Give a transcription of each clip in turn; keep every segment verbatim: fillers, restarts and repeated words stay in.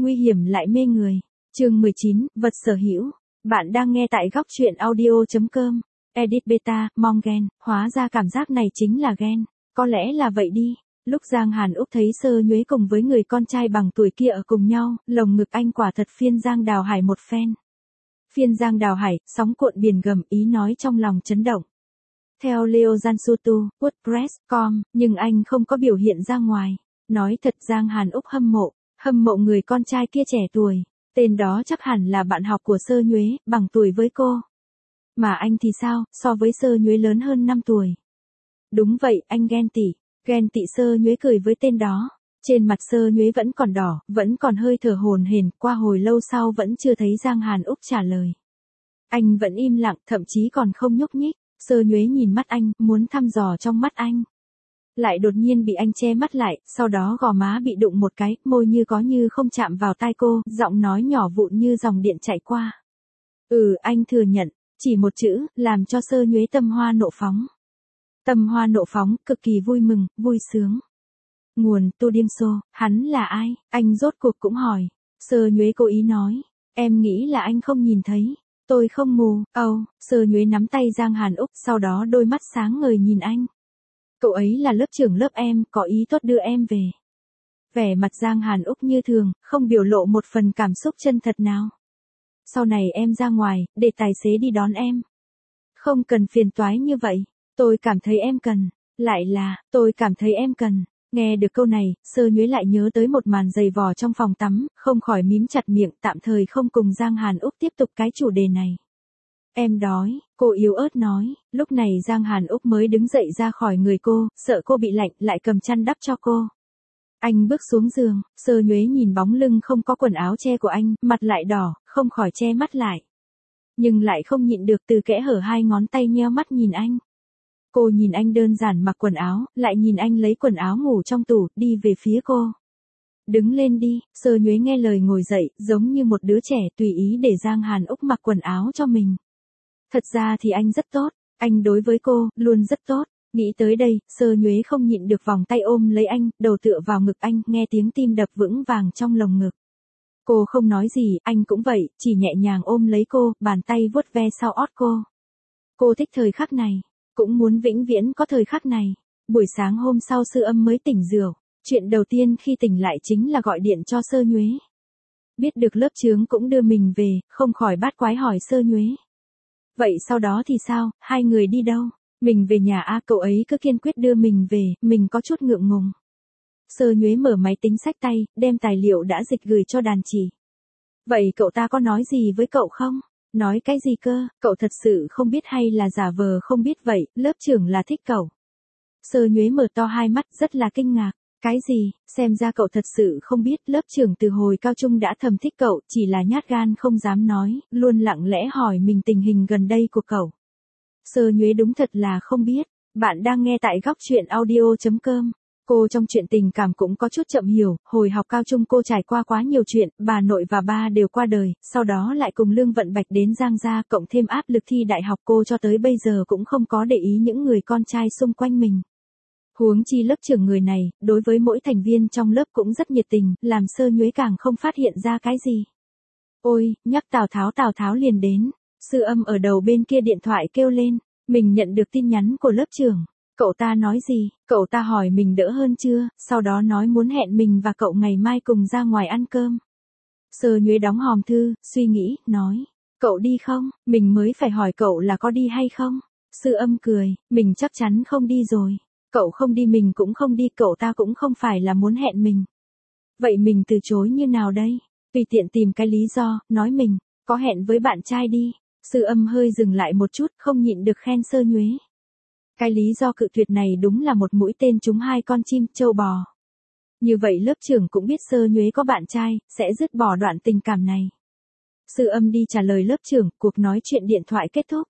nguy hiểm lại mê người. Chương mười chín, vật sở hữu. Bạn đang nghe tại góc truyện audio chấm com. Edit beta, mong ghen, hóa ra cảm giác này chính là ghen. Có lẽ là vậy đi. Lúc Giang Hàn Úc thấy Sơ Nhuế cùng với người con trai bằng tuổi kia ở cùng nhau, lồng ngực anh quả thật phiên Giang Đào Hải một phen. Phiên Giang Đào Hải, sóng cuộn biển gầm, ý nói trong lòng chấn động. Theo Leo Jansutu, WordPress chấm com, nhưng anh không có biểu hiện ra ngoài. Nói thật Giang Hàn Úc hâm mộ, hâm mộ người con trai kia trẻ tuổi. Tên đó chắc hẳn là bạn học của Sơ Nhuế, bằng tuổi với cô. Mà anh thì sao, so với Sơ Nhuế lớn hơn năm tuổi. Đúng vậy, anh ghen tị. Ghen tị Sơ Nhuế cười với tên đó. Trên mặt Sơ Nhuế vẫn còn đỏ, vẫn còn hơi thở hổn hển, qua hồi lâu sau vẫn chưa thấy Giang Hàn Úc trả lời. Anh vẫn im lặng, thậm chí còn không nhúc nhích. Sơ Nhuế nhìn mắt anh, muốn thăm dò trong mắt anh. Lại đột nhiên bị anh che mắt lại, sau đó gò má bị đụng một cái, môi như có như không chạm vào tai cô, giọng nói nhỏ vụn như dòng điện chạy qua. Ừ, anh thừa nhận, chỉ một chữ, làm cho Sơ Nhuế tâm hoa nộ phóng. Tâm hoa nộ phóng, cực kỳ vui mừng, vui sướng. Nguồn, Tu Điêm Sô, hắn là ai? Anh rốt cuộc cũng hỏi. Sơ Nhuế cố ý nói, em nghĩ là anh không nhìn thấy. Tôi không mù, âu, oh, Sơ Nhuế nắm tay Giang Hàn Úc, sau đó đôi mắt sáng ngời nhìn anh. Cậu ấy là lớp trưởng lớp em, có ý tốt đưa em về. Vẻ mặt Giang Hàn Úc như thường, không biểu lộ một phần cảm xúc chân thật nào. Sau này em ra ngoài, để tài xế đi đón em. Không cần phiền toái như vậy, tôi cảm thấy em cần. Lại là, tôi cảm thấy em cần. Nghe được câu này, Sơ Nhuế lại nhớ tới một màn giày vò trong phòng tắm, không khỏi mím chặt miệng, tạm thời không cùng Giang Hàn Úc tiếp tục cái chủ đề này. Em đói, cô yếu ớt nói, lúc này Giang Hàn Úc mới đứng dậy ra khỏi người cô, sợ cô bị lạnh, lại cầm chăn đắp cho cô. Anh bước xuống giường, Sơ Nhuế nhìn bóng lưng không có quần áo che của anh, mặt lại đỏ, không khỏi che mắt lại. Nhưng lại không nhịn được từ kẽ hở hai ngón tay nheo mắt nhìn anh. Cô nhìn anh đơn giản mặc quần áo, lại nhìn anh lấy quần áo ngủ trong tủ, đi về phía cô. Đứng lên đi, Sơ Nhuế nghe lời ngồi dậy, giống như một đứa trẻ tùy ý để Giang Hàn Úc mặc quần áo cho mình. Thật ra thì anh rất tốt, anh đối với cô, luôn rất tốt. Nghĩ tới đây, Sơ Nhuế không nhịn được vòng tay ôm lấy anh, đầu tựa vào ngực anh, nghe tiếng tim đập vững vàng trong lồng ngực. Cô không nói gì, anh cũng vậy, chỉ nhẹ nhàng ôm lấy cô, bàn tay vuốt ve sau ót cô. Cô thích thời khắc này, cũng muốn vĩnh viễn có thời khắc này. Buổi sáng hôm sau Sư Âm mới tỉnh rượu, chuyện đầu tiên khi tỉnh lại chính là gọi điện cho Sơ Nhuế. Biết được lớp chướng cũng đưa mình về, không khỏi bát quái hỏi Sơ Nhuế. Vậy sau đó thì sao, hai người đi đâu? Mình về nhà a, cậu ấy cứ kiên quyết đưa mình về, mình có chút ngượng ngùng. Sơ Nhuế mở máy tính xách tay, đem tài liệu đã dịch gửi cho đàn chỉ. Vậy cậu ta có nói gì với cậu không? Nói cái gì cơ, cậu thật sự không biết hay là giả vờ không biết vậy, lớp trưởng là thích cậu. Sơ Nhuế mở to hai mắt rất là kinh ngạc. Cái gì, xem ra cậu thật sự không biết, lớp trưởng từ hồi cao trung đã thầm thích cậu, chỉ là nhát gan không dám nói, luôn lặng lẽ hỏi mình tình hình gần đây của cậu. Sơ Nhuế đúng thật là không biết. Bạn đang nghe tại góc truyện audio chấm com. Cô trong chuyện tình cảm cũng có chút chậm hiểu, hồi học cao trung cô trải qua quá nhiều chuyện, bà nội và ba đều qua đời, sau đó lại cùng Lương Vận Bạch đến Giang gia, cộng thêm áp lực thi đại học, cô cho tới bây giờ cũng không có để ý những người con trai xung quanh mình. Huống chi lớp trưởng người này, đối với mỗi thành viên trong lớp cũng rất nhiệt tình, làm Sơ Nhuế càng không phát hiện ra cái gì. Ôi, nhắc Tào Tháo Tào Tháo liền đến. Sư Âm ở đầu bên kia điện thoại kêu lên, mình nhận được tin nhắn của lớp trưởng. Cậu ta nói gì? Cậu ta hỏi mình đỡ hơn chưa, sau đó nói muốn hẹn mình và cậu ngày mai cùng ra ngoài ăn cơm. Sơ Nhuế đóng hòm thư, suy nghĩ, nói, cậu đi không? Mình mới phải hỏi cậu là có đi hay không? Sư Âm cười, mình chắc chắn không đi rồi. Cậu không đi mình cũng không đi, cậu ta cũng không phải là muốn hẹn mình. Vậy mình từ chối như nào đây? Tùy tiện tìm cái lý do, nói mình, có hẹn với bạn trai đi. Sư Âm hơi dừng lại một chút, không nhịn được khen Sơ Nhuế. Cái lý do cự tuyệt này đúng là một mũi tên trúng hai con chim, trâu bò. Như vậy lớp trưởng cũng biết Sơ Nhuế có bạn trai, sẽ dứt bỏ đoạn tình cảm này. Sư Âm đi trả lời lớp trưởng, cuộc nói chuyện điện thoại kết thúc.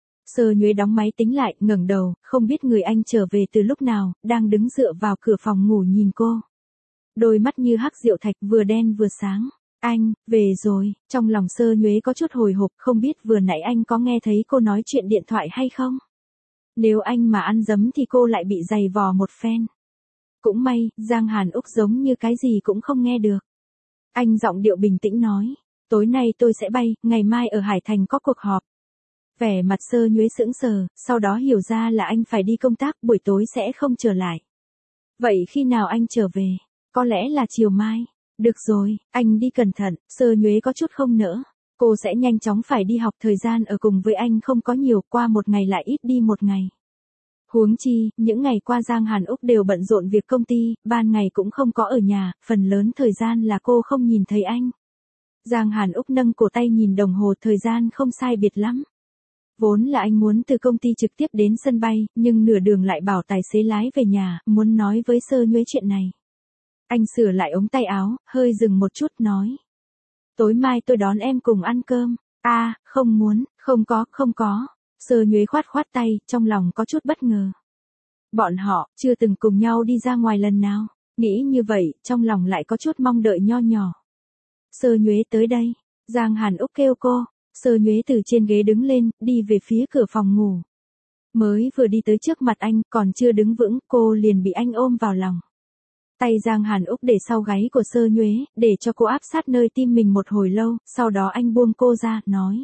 Sơ Nhuế đóng máy tính lại, ngẩng đầu, không biết người anh trở về từ lúc nào, đang đứng dựa vào cửa phòng ngủ nhìn cô. Đôi mắt như hắc rượu thạch, vừa đen vừa sáng. Anh, về rồi, trong lòng Sơ Nhuế có chút hồi hộp, không biết vừa nãy anh có nghe thấy cô nói chuyện điện thoại hay không? Nếu anh mà ăn dấm thì cô lại bị giày vò một phen. Cũng may, Giang Hàn Úc giống như cái gì cũng không nghe được. Anh giọng điệu bình tĩnh nói. Tối nay tôi sẽ bay, ngày mai ở Hải Thành có cuộc họp. Vẻ mặt Sơ Nhuế sững sờ, sau đó hiểu ra là anh phải đi công tác, buổi tối sẽ không trở lại. Vậy khi nào anh trở về? Có lẽ là chiều mai. Được rồi, anh đi cẩn thận. Sơ Nhuế có chút không nỡ. Cô sẽ nhanh chóng phải đi học, thời gian ở cùng với anh không có nhiều, qua một ngày lại ít đi một ngày. Huống chi, những ngày qua Giang Hàn Úc đều bận rộn việc công ty, ban ngày cũng không có ở nhà, phần lớn thời gian là cô không nhìn thấy anh. Giang Hàn Úc nâng cổ tay nhìn đồng hồ, thời gian không sai biệt lắm. Vốn là anh muốn từ công ty trực tiếp đến sân bay, nhưng nửa đường lại bảo tài xế lái về nhà, muốn nói với Sơ Nhuế chuyện này. Anh sửa lại ống tay áo, hơi dừng một chút nói. Tối mai tôi đón em cùng ăn cơm. A, à, không muốn, không có, không có. Sơ Nhuế khoát khoát tay, trong lòng có chút bất ngờ. Bọn họ, chưa từng cùng nhau đi ra ngoài lần nào. Nghĩ như vậy, trong lòng lại có chút mong đợi nho nhỏ. Sơ Nhuế tới đây. Giang Hàn Úc kêu cô. Sơ Nhuế từ trên ghế đứng lên, đi về phía cửa phòng ngủ. Mới vừa đi tới trước mặt anh, còn chưa đứng vững, cô liền bị anh ôm vào lòng. Tay Giang Hàn Úc để sau gáy của Sơ Nhuế, để cho cô áp sát nơi tim mình một hồi lâu, sau đó anh buông cô ra, nói.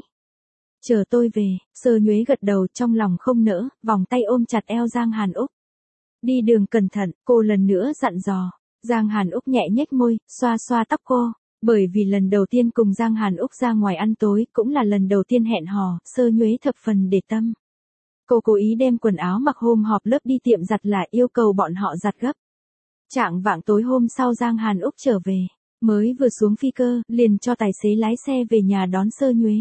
Chờ tôi về. Sơ Nhuế gật đầu, trong lòng không nỡ, vòng tay ôm chặt eo Giang Hàn Úc. Đi đường cẩn thận, cô lần nữa dặn dò. Giang Hàn Úc nhẹ nhếch môi, xoa xoa tóc cô. Bởi vì lần đầu tiên cùng Giang Hàn Úc ra ngoài ăn tối, cũng là lần đầu tiên hẹn hò, Sơ Nhuế thập phần để tâm. Cô cố ý đem quần áo mặc hôm họp lớp đi tiệm giặt lại, yêu cầu bọn họ giặt gấp. Chạng vạng tối hôm sau Giang Hàn Úc trở về, mới vừa xuống phi cơ, liền cho tài xế lái xe về nhà đón Sơ Nhuế.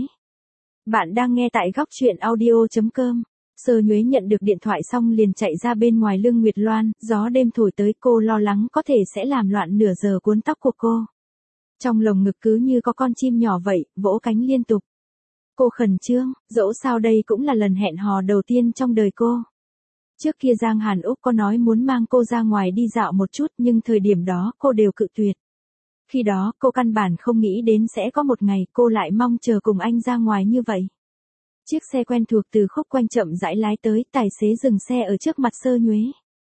Bạn đang nghe tại góc truyện audio chấm com. Sơ Nhuế nhận được điện thoại xong liền chạy ra bên ngoài Lương Nguyệt Loan, gió đêm thổi tới, cô lo lắng có thể sẽ làm loạn nửa giờ cuốn tóc của cô. Trong lồng ngực cứ như có con chim nhỏ vậy, vỗ cánh liên tục. Cô khẩn trương, dẫu sao đây cũng là lần hẹn hò đầu tiên trong đời cô. Trước kia Giang Hàn Úc có nói muốn mang cô ra ngoài đi dạo một chút, nhưng thời điểm đó cô đều cự tuyệt. Khi đó cô căn bản không nghĩ đến sẽ có một ngày cô lại mong chờ cùng anh ra ngoài như vậy. Chiếc xe quen thuộc từ Khúc Quanh chậm rãi lái tới, tài xế dừng xe ở trước mặt Sơ Nhuế.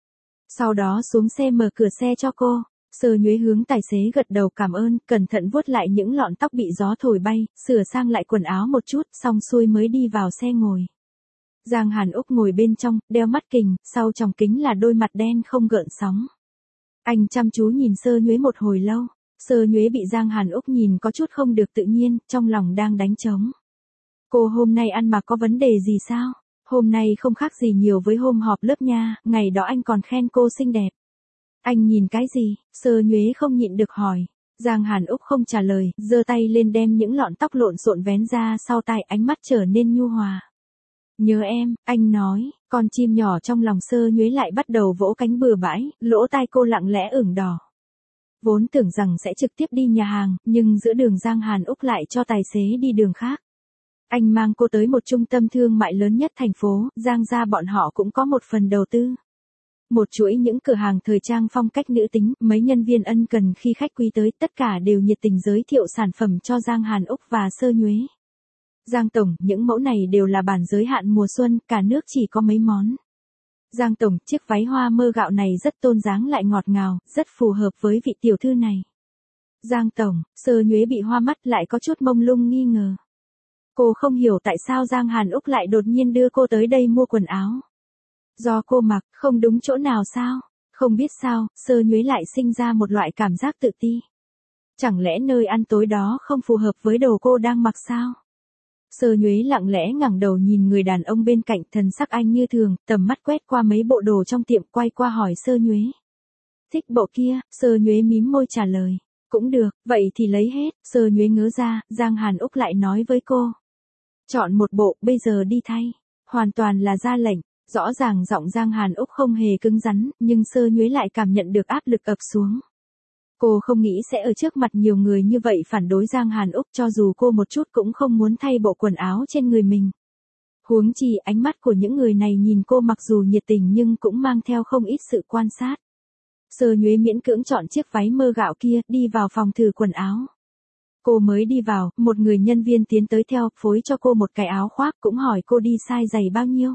Sau đó xuống xe mở cửa xe cho cô. Sơ Nhuế hướng tài xế gật đầu cảm ơn, cẩn thận vuốt lại những lọn tóc bị gió thổi bay, sửa sang lại quần áo một chút, xong xuôi mới đi vào xe ngồi. Giang Hàn Úc ngồi bên trong, đeo mắt kình, sau tròng kính là đôi mặt đen không gợn sóng. Anh chăm chú nhìn Sơ Nhuế một hồi lâu. Sơ Nhuế bị Giang Hàn Úc nhìn có chút không được tự nhiên, trong lòng đang đánh trống. Cô hôm nay ăn mặc có vấn đề gì sao? Hôm nay không khác gì nhiều với hôm họp lớp nha, ngày đó anh còn khen cô xinh đẹp. Anh nhìn cái gì? Sơ Nhuế không nhịn được hỏi. Giang Hàn Úc không trả lời, giơ tay lên đem những lọn tóc lộn xộn vén ra sau tai, ánh mắt trở nên nhu hòa. Nhớ em, anh nói, con chim nhỏ trong lòng Sơ Nhuế lại bắt đầu vỗ cánh bừa bãi, lỗ tai cô lặng lẽ ửng đỏ. Vốn tưởng rằng sẽ trực tiếp đi nhà hàng, nhưng giữa đường Giang Hàn Úc lại cho tài xế đi đường khác. Anh mang cô tới một trung tâm thương mại lớn nhất thành phố, Giang gia bọn họ cũng có một phần đầu tư. Một chuỗi những cửa hàng thời trang phong cách nữ tính, mấy nhân viên ân cần khi khách quý tới, tất cả đều nhiệt tình giới thiệu sản phẩm cho Giang Hàn Úc và Sơ Nhuế. Giang Tổng, những mẫu này đều là bản giới hạn mùa xuân, cả nước chỉ có mấy món. Giang Tổng, chiếc váy hoa mơ gạo này rất tôn dáng lại ngọt ngào, rất phù hợp với vị tiểu thư này. Giang Tổng, Sơ Nhuế bị hoa mắt lại có chút mông lung nghi ngờ. Cô không hiểu tại sao Giang Hàn Úc lại đột nhiên đưa cô tới đây mua quần áo. Do cô mặc, không đúng chỗ nào sao? Không biết sao, Sơ Nhuế lại sinh ra một loại cảm giác tự ti. Chẳng lẽ nơi ăn tối đó không phù hợp với đồ cô đang mặc sao? Sơ Nhuế lặng lẽ ngẩng đầu nhìn người đàn ông bên cạnh, thần sắc anh như thường, tầm mắt quét qua mấy bộ đồ trong tiệm, quay qua hỏi Sơ Nhuế. Thích bộ kia? Sơ Nhuế mím môi trả lời. Cũng được, vậy thì lấy hết. Sơ Nhuế ngớ ra, Giang Hàn Úc lại nói với cô. Chọn một bộ, bây giờ đi thay. Hoàn toàn là ra lệnh. Rõ ràng giọng Giang Hàn Úc không hề cứng rắn, nhưng Sơ Nhuế lại cảm nhận được áp lực ập xuống. Cô không nghĩ sẽ ở trước mặt nhiều người như vậy phản đối Giang Hàn Úc, cho dù cô một chút cũng không muốn thay bộ quần áo trên người mình. Huống chi ánh mắt của những người này nhìn cô mặc dù nhiệt tình nhưng cũng mang theo không ít sự quan sát. Sơ Nhuế miễn cưỡng chọn chiếc váy mơ gạo kia, đi vào phòng thử quần áo. Cô mới đi vào, một người nhân viên tiến tới theo, phối cho cô một cái áo khoác, cũng hỏi cô đi size giày bao nhiêu.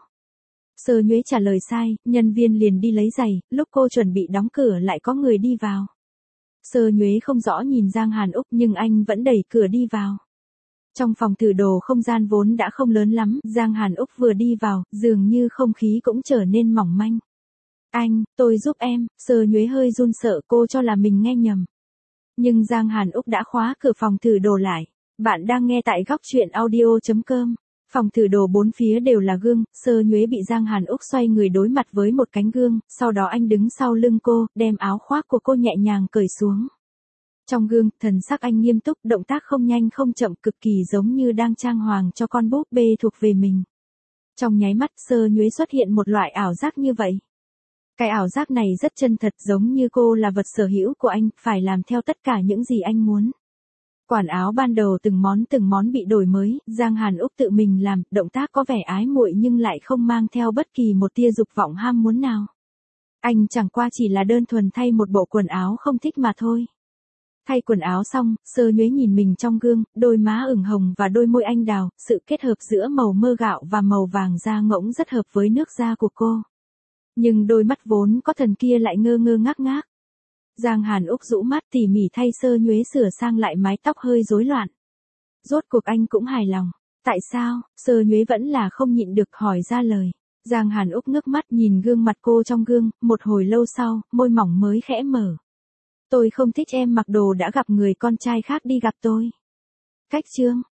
Sơ Nhuế trả lời sai, nhân viên liền đi lấy giày, lúc cô chuẩn bị đóng cửa lại có người đi vào. Sơ Nhuế không rõ nhìn Giang Hàn Úc nhưng anh vẫn đẩy cửa đi vào. Trong phòng thử đồ không gian vốn đã không lớn lắm, Giang Hàn Úc vừa đi vào, dường như không khí cũng trở nên mỏng manh. Anh, tôi giúp em, Sơ Nhuế hơi run sợ cô cho là mình nghe nhầm. Nhưng Giang Hàn Úc đã khóa cửa phòng thử đồ lại. Bạn đang nghe tại góc truyện audio chấm com. Phòng thử đồ bốn phía đều là gương, Sơ Nhuế bị Giang Hàn Úc xoay người đối mặt với một cánh gương, sau đó anh đứng sau lưng cô, đem áo khoác của cô nhẹ nhàng cởi xuống. Trong gương, thần sắc anh nghiêm túc, động tác không nhanh không chậm, cực kỳ giống như đang trang hoàng cho con búp bê thuộc về mình. Trong nháy mắt, Sơ Nhuế xuất hiện một loại ảo giác như vậy. Cái ảo giác này rất chân thật, giống như cô là vật sở hữu của anh, phải làm theo tất cả những gì anh muốn. Quần áo ban đầu từng món từng món bị đổi mới, Giang Hàn Úc tự mình làm, động tác có vẻ ái muội nhưng lại không mang theo bất kỳ một tia dục vọng ham muốn nào. Anh chẳng qua chỉ là đơn thuần thay một bộ quần áo không thích mà thôi. Thay quần áo xong, Sơ Nhuế nhìn mình trong gương, đôi má ửng hồng và đôi môi anh đào, sự kết hợp giữa màu mơ gạo và màu vàng da ngỗng rất hợp với nước da của cô. Nhưng đôi mắt vốn có thần kia lại ngơ ngơ ngác ngác. Giang Hàn Úc rũ mắt tỉ mỉ thay Sơ Nhuế sửa sang lại mái tóc hơi rối loạn. Rốt cuộc anh cũng hài lòng. Tại sao? Sơ Nhuế vẫn là không nhịn được hỏi ra lời. Giang Hàn Úc ngước mắt nhìn gương mặt cô trong gương, một hồi lâu sau, môi mỏng mới khẽ mở. Tôi không thích em mặc đồ đã gặp người con trai khác đi gặp tôi. Cách chương.